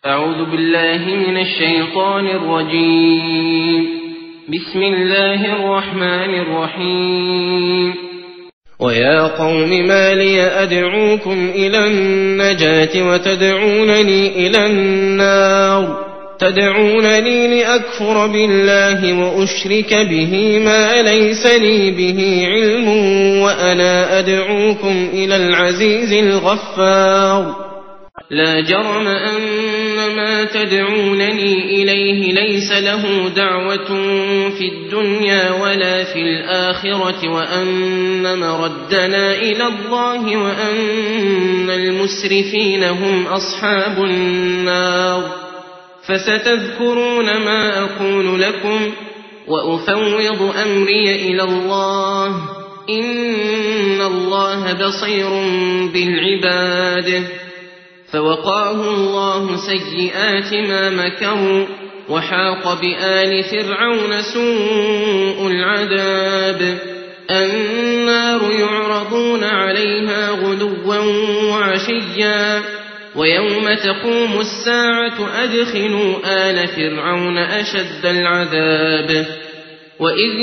أعوذ بالله من الشيطان الرجيم. بسم الله الرحمن الرحيم. ويا قوم ما لي أدعوكم إلى النجاة وتدعونني إلى النار، تدعونني لأكفر بالله وأشرك به ما ليس لي به علم وأنا أدعوكم إلى العزيز الغفار. لا جرم أن ما تدعونني إليه ليس له دعوة في الدنيا ولا في الآخرة، وأن مردنا إلى الله، وأن المسرفين هم أصحاب النار. فستذكرون ما أقول لكم وأفوض أمري إلى الله، إن الله بصير بالعباد. فوقاه الله سيئات ما مكروا، وحاق بآل فرعون سوء العذاب. النار يعرضون عليها غدوا وعشيا، ويوم تقوم الساعة أدخلوا آل فرعون أشد العذاب. وإذ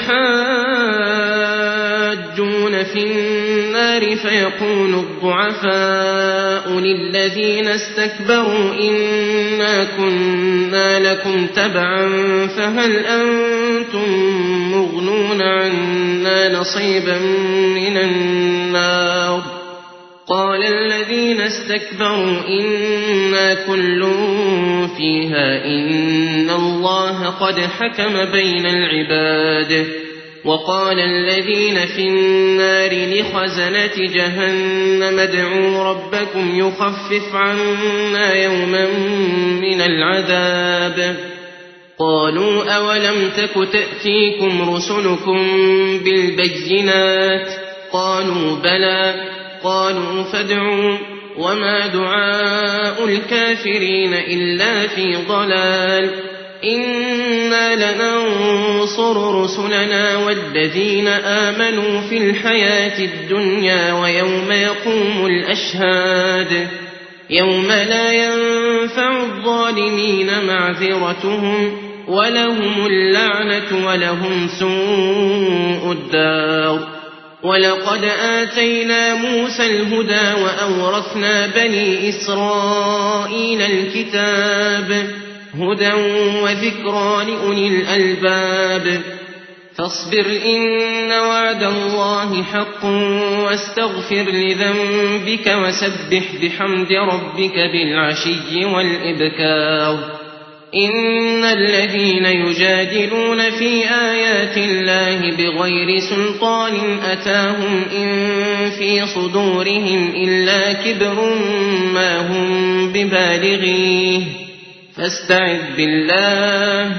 يتحاجون في النار فيقول الضعفاء للذين استكبروا إنا كنا لكم تبعا فهل أنتم مغنون عنا نصيبا من النار؟ قال الذين استكبروا إنا كل فيها إن الله قد حكم بين العباد. وقال الذين في النار لخزنة جهنم ادعوا ربكم يخفف عنا يوما من العذاب. قالوا أولم تك تأتيكم رسلكم بالبينات؟ قالوا بلى. قالوا فادعوا، وما دعاء الكافرين إلا في ضلال. إنا لننصر رسلنا والذين آمنوا في الحياة الدنيا ويوم يقوم الأشهاد، يوم لا ينفع الظالمين معذرتهم ولهم اللعنة ولهم سوء الدار. ولقد آتينا موسى الهدى وأورثنا بني إسرائيل الكتاب، هدى وذكرى لأولي الألباب. فاصبر إن وعد الله حق واستغفر لذنبك وسبح بحمد ربك بالعشي والإبكار. إن الذين يجادلون في آيات الله بغير سلطان أتاهم إن في صدورهم إلا كبر ما هم ببالغيه، فاستعذ بالله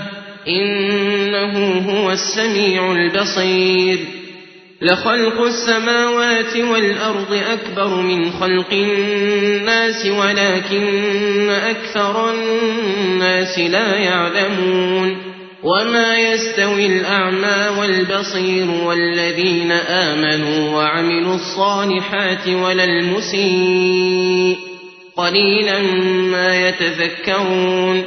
إنه هو السميع البصير. لخلق السماوات والأرض أكبر من خلق الناس ولكن أكثر الناس لا يعلمون. وما يستوي الأعمى والبصير والذين آمنوا وعملوا الصالحات ولا المسيء، قليلا ما يتذكرون.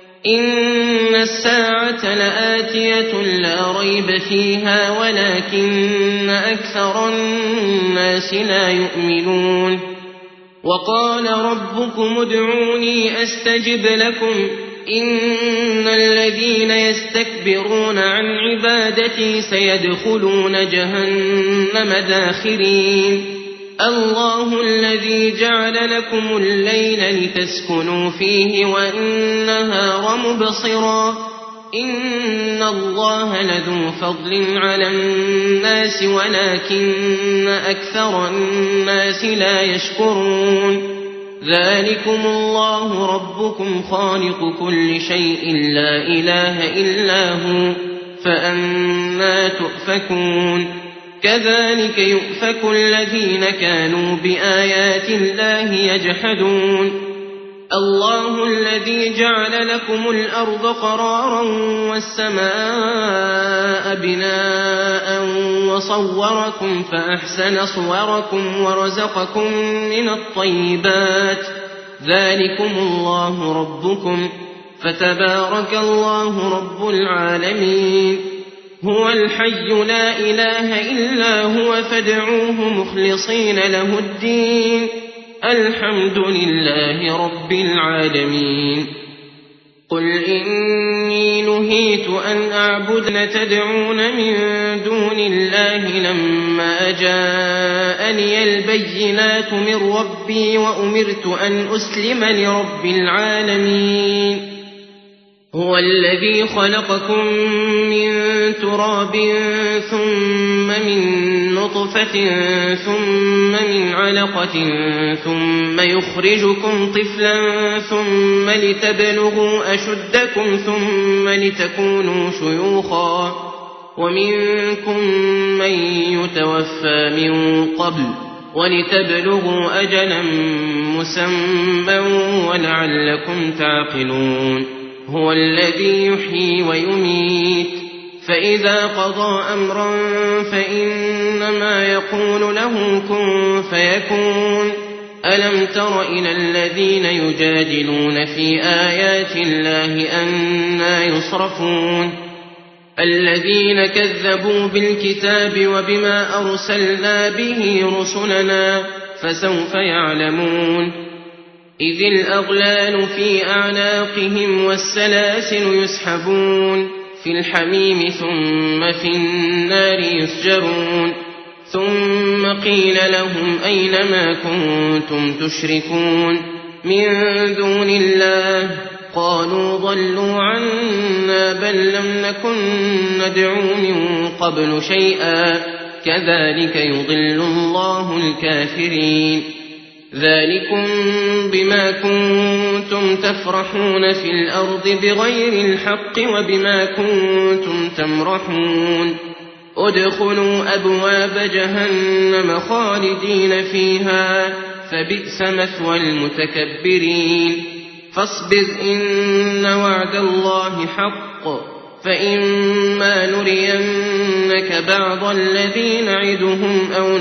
إن الساعة لآتية لا ريب فيها ولكن أكثر الناس لا يؤمنون. وقال ربكم ادعوني أستجب لكم إن الذين يستكبرون عن عبادتي سيدخلون جهنم داخرين. الله الذي جعل لكم الليل لتسكنوا فيه والنهار مبصرا، إن الله لذو فضل على الناس ولكن أكثر الناس لا يشكرون. ذلكم الله ربكم خالق كل شيء لا إله إلا هو، فأنى تؤفكون؟ كذلك يؤفك الذين كانوا بآيات الله يجحدون. الله الذي جعل لكم الأرض قرارا والسماء بناء وصوركم فأحسن صوركم ورزقكم من الطيبات ذلكم الله ربكم فتبارك الله رب العالمين. هو الحي لا إله إلا هو فادعوه مخلصين له الدين الحمد لله رب العالمين. قل إني نهيت أن أعبد ما تدعون من دون الله لما جاءني البينات من ربي وأمرت أن أسلم لرب العالمين. هو الذي خلقكم من تراب ثم من نطفة ثم من علقة ثم يخرجكم طفلا ثم لتبلغوا أشدكم ثم لتكونوا شيوخا ومنكم من يتوفى من قبل ولتبلغوا أجلا مسمى ولعلكم تعقلون. هو الذي يحيي ويميت فإذا قضى أمرا فإنما يقول له كن فيكون. ألم تر إلى الذين يجادلون في آيات الله أنى يصرفون الذين كذبوا بالكتاب وبما أرسلنا به رسلنا فسوف يعلمون. إذ الأغلال في أعناقهم والسلاسل يسحبون في الحميم ثم في النار يسجرون. ثم قيل لهم أين ما كنتم تشركون من دون الله قالوا ضلوا عنا بل لم نكن ندعو من قبل شيئا كذلك يضل الله الكافرين. ذلكم بما كنتم تفرحون في الأرض بغير الحق وبما كنتم تمرحون. ادخلوا أبواب جهنم خالدين فيها فبئس مثوى المتكبرين. فاصبر إن وعد الله حق فإما نرينك بعض الذي نعدهم أو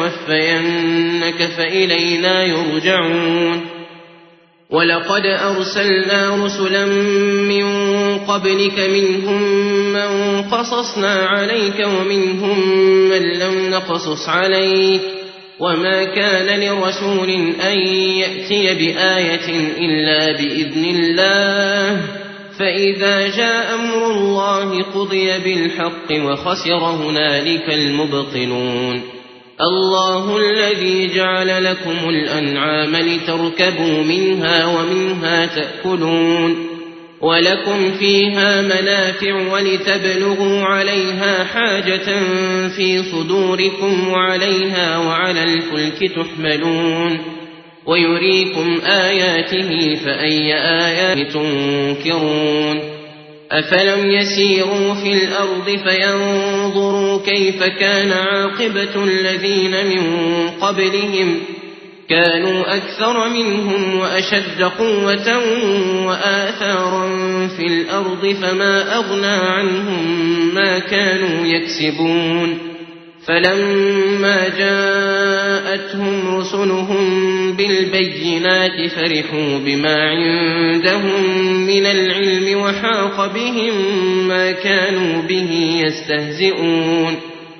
نتوفينك فإلينا يرجعون. ولقد أرسلنا رسلا من قبلك منهم من قصصنا عليك ومنهم من لم نقصص عليك وما كان لرسول أن يأتي بآية إلا بإذن الله فإذا جاء أمر الله قضي بالحق وخسر هنالك المبطلون. الله الذي جعل لكم الأنعام لتركبوا منها ومنها تأكلون ولكم فيها منافع ولتبلغوا عليها حاجة في صدوركم وعليها وعلى الفلك تحملون ويريكم آياته فأي آيات تنكرون. أفلم يسيروا في الأرض فينظروا كيف كان عاقبة الذين من قبلهم كانوا أكثر منهم وأشد قوة وآثارا في الأرض فما أغنى عنهم ما كانوا يكسبون. فلما جاءتهم رسلهم بالبينات فرحوا بما عندهم من العلم وحاق بهم ما كانوا به يستهزئون.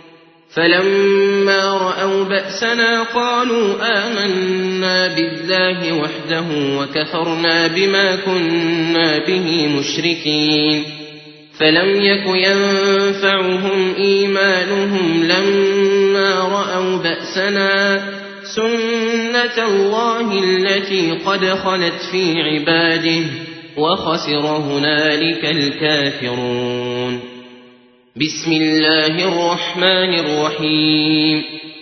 فلما رأوا بأسنا قالوا آمنا بالله وحده وكفرنا بما كنا به مشركين. فلم يك ينفعهم إيمانهم لما رأوا بأسنا سنة الله التي قد خلت في عباده وخسر هنالك الكافرون. بسم الله الرحمن الرحيم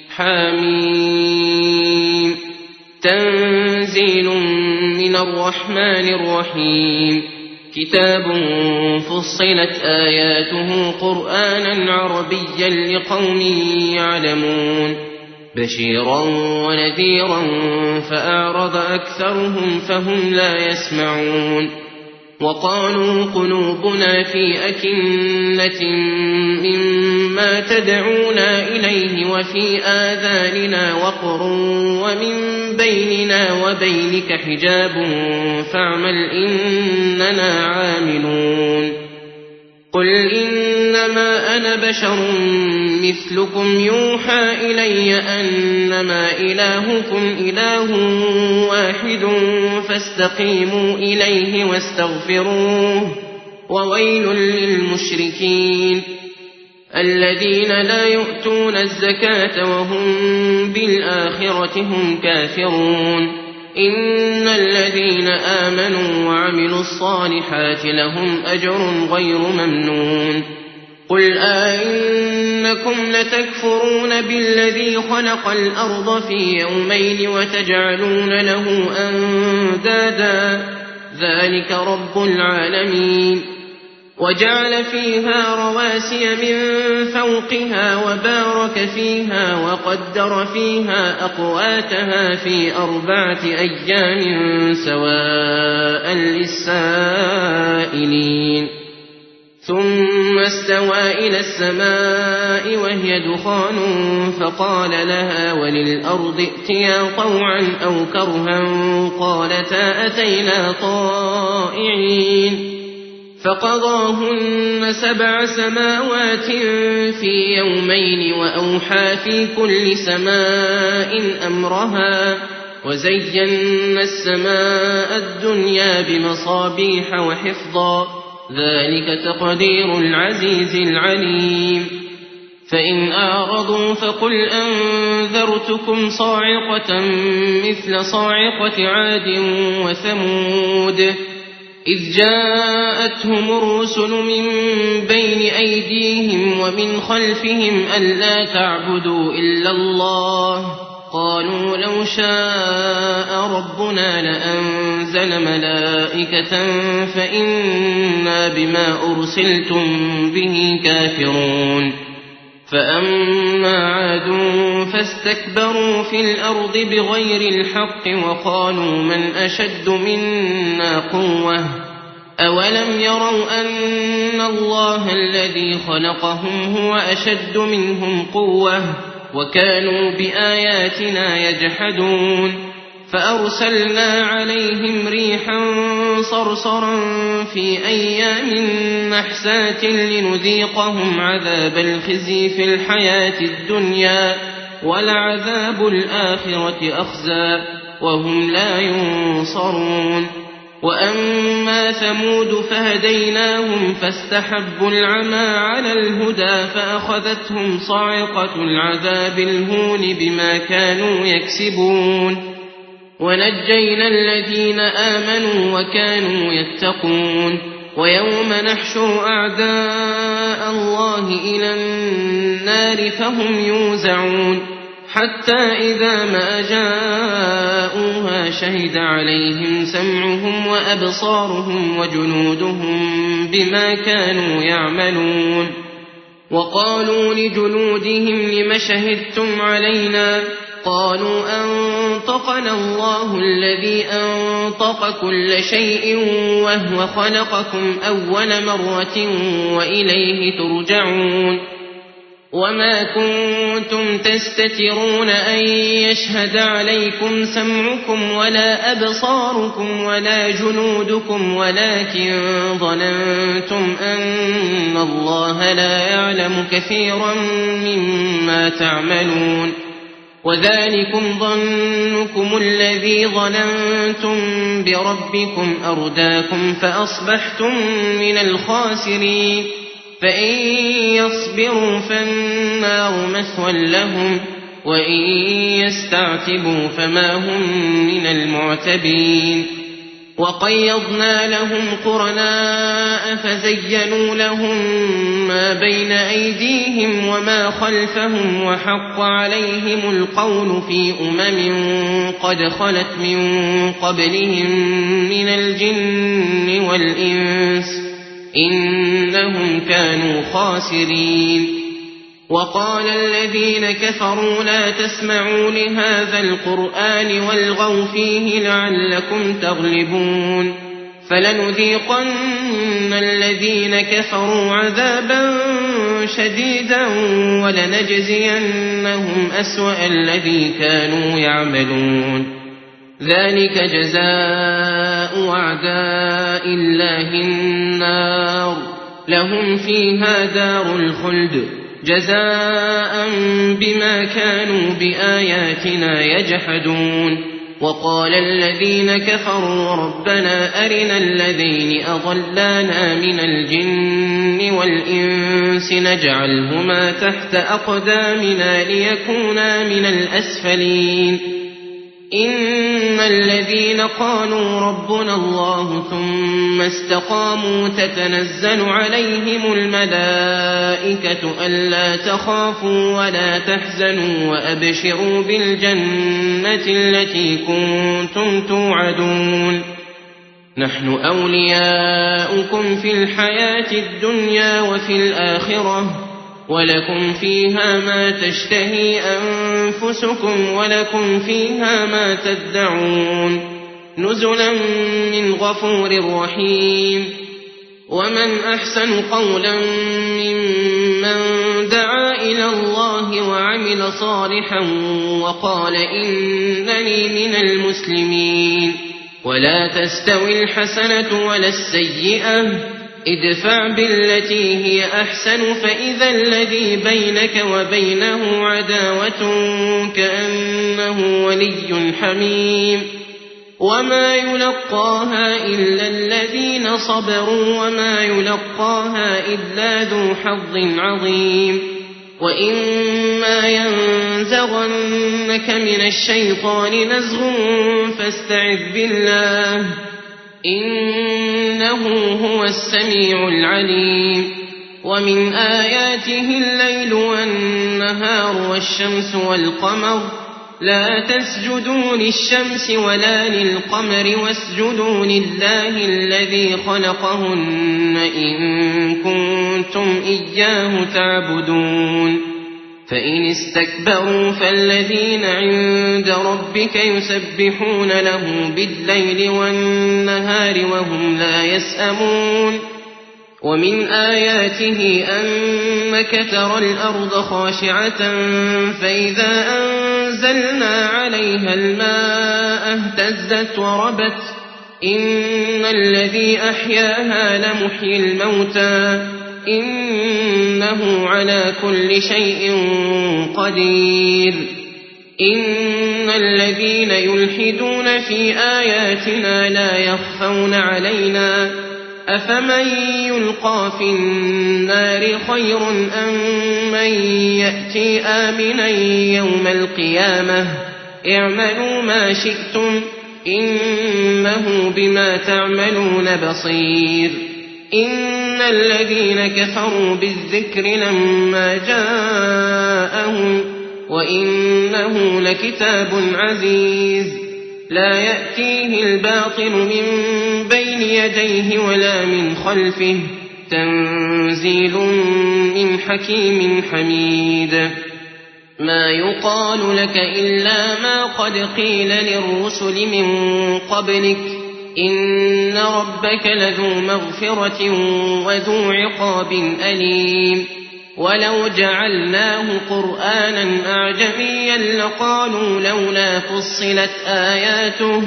حميم تنزيل من الرحمن الرحيم. كتاب فصلت آياته قرآنا عربيا لقوم يعلمون بشيرا ونذيرا فأعرض أكثرهم فهم لا يسمعون. وقالوا قلوبنا في أكنة مما تدعونا إليه وفي آذاننا وقر ومن بيننا وبينك حجاب فاعمل إننا عاملون قل إنما أنا بشر مثلكم يوحى إلي أنما إلهكم إله واحد فاستقيموا إليه واستغفروه وويل للمشركين الذين لا يؤتون الزكاة وهم بالآخرة هم كافرون إن الذين آمنوا وعملوا الصالحات لهم أجر غير ممنون قل أئنكم لتكفرون بالذي خلق الأرض في يومين وتجعلون له أندادا ذلك رب العالمين وجعل فيها رواسي من فوقها وبارك فيها وقدر فيها أقواتها في 4 أيام سواء للسائلين ثم استوى إلى السماء وهي دخان فقال لها وللأرض ائتيا طوعا أو كرها قالتا أتينا طائعين فقضاهن 7 سماوات في يومين وأوحى في كل سماء أمرها وزينا السماء الدنيا بمصابيح وحفظا ذلك تقدير العزيز العليم فإن أعرضوا فقل أنذرتكم صاعقة مثل صاعقة عاد وثمود إذ جاءتهم الرسل من بين أيديهم ومن خلفهم ألا تعبدوا إلا الله قالوا لو شاء ربنا لأنزل ملائكة فإنا بما أرسلتم به كافرون فأما عاد فاستكبروا في الأرض بغير الحق وقالوا من أشد منا قوة أولم يروا أن الله الذي خلقهم هو أشد منهم قوة وكانوا بآياتنا يجحدون فأرسلنا عليهم ريحا صرصرا في أيام نحسات لنذيقهم عذاب الخزي في الحياة الدنيا ولعذاب الآخرة أخزى وهم لا ينصرون وأما ثمود فهديناهم فاستحبوا العمى على الهدى فأخذتهم صاعقة العذاب الهون بما كانوا يكسبون ونجينا الذين آمنوا وكانوا يتقون ويوم نحشر أعداء الله إلى النار فهم يوزعون حتى إذا ما جاءوها شهد عليهم سمعهم وأبصارهم وجنودهم بما كانوا يعملون وقالوا لجلودهم لم شهدتم علينا قالوا أنطقنا الله الذي أنطق كل شيء وهو خلقكم أول مرة وإليه ترجعون وما كنتم تستترون أن يشهد عليكم سمعكم ولا أبصاركم ولا جنودكم ولكن ظننتم أن الله لا يعلم كثيرا مما تعملون وذلكم ظنكم الذي ظننتم بربكم أرداكم فأصبحتم من الخاسرين فإن يصبروا فالنار مثوى لهم وإن يستعتبوا فما هم من المعتبين وقيضنا لهم قرناء فزينوا لهم ما بين أيديهم وما خلفهم وحق عليهم القول في قد خلت من قبلهم من الجن والإنس إنهم كانوا خاسرين وقال الذين كفروا لا تسمعوا لهذا القرآن والغوا فيه لعلكم تغلبون فلنذيقن الذين كفروا عذابا شديدا ولنجزينهم أسوأ الذي كانوا يعملون ذلك جزاء أعداء الله النار لهم فيها دار الخلد جزاء بما كانوا بآياتنا يجحدون وقال الذين كفروا ربنا أرنا الذين أضلانا من الجن والإنس نجعلهما تحت أقدامنا ليكونا من الأسفلين إن الذين قالوا ربنا الله ثم استقاموا تتنزل عليهم الملائكة ألا تخافوا ولا تحزنوا وأبشروا بالجنة التي كنتم توعدون نحن أولياؤكم في الحياة الدنيا وفي الآخرة ولكم فيها ما تشتهي أنفسكم ولكم فيها ما تدعون نزلا من غفور رحيم ومن أحسن قولا ممن دعا إلى الله وعمل صالحا وقال إنني من المسلمين ولا تستوي الحسنة ولا السيئة ادفع بالتي هي أحسن فإذا الذي بينك وبينه عداوة كأنه ولي حميم وما يلقاها إلا الذين صبروا وما يلقاها إلا ذو حظ عظيم وإما ينزغنك من الشيطان نزغ فاستعذ بالله إنه هو السميع العليم ومن آياته الليل والنهار والشمس والقمر لا تسجدوا للشمس ولا للقمر واسجدوا لله الذي خلقهن إن كنتم إياه تعبدون فإن استكبروا فالذين عند ربك يسبحون له بالليل والنهار وهم لا يسأمون ومن آياته أنك ترى الأرض خاشعة فإذا أنزلنا عليها الماء اهتزت وربت إن الذي أحياها لمحيي الموتى إنه على كل شيء قدير إن الذين يلحدون في آياتنا لا يخفون علينا أفمن يلقى في النار خير أم من يأتي آمنا يوم القيامة اعملوا ما شئتم إنه بما تعملون بصير إن الذين كفروا بالذكر لما جاءهم وإنه لكتاب عزيز لا يأتيه الباطل من بين يديه ولا من خلفه تنزيل من حكيم حميد ما يقال لك إلا ما قد قيل للرسل من قبلك إن ربك لذو مغفرة وذو عقاب أليم ولو جعلناه قرآنا أعجميا لقالوا لولا فصلت آياته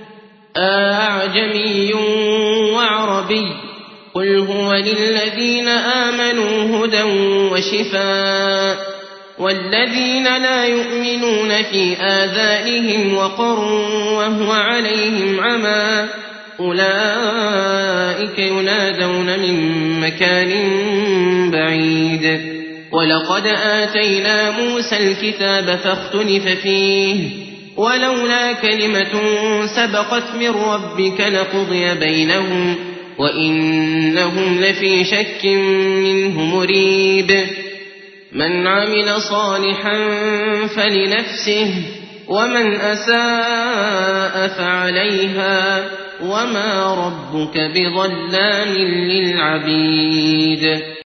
أعجمي وعربي قل هو للذين آمنوا هدى وشفاء والذين لا يؤمنون في آذانهم وقر وهو عليهم عمى أولئك ينادون من مكان بعيد ولقد آتينا موسى الكتاب فاختلف فيه ولولا كلمة سبقت من ربك لقضي بينهم وإنهم لفي شك منه مريب من عمل صالحا فلنفسه ومن أساء فعليها وما ربك بظلام للعبيد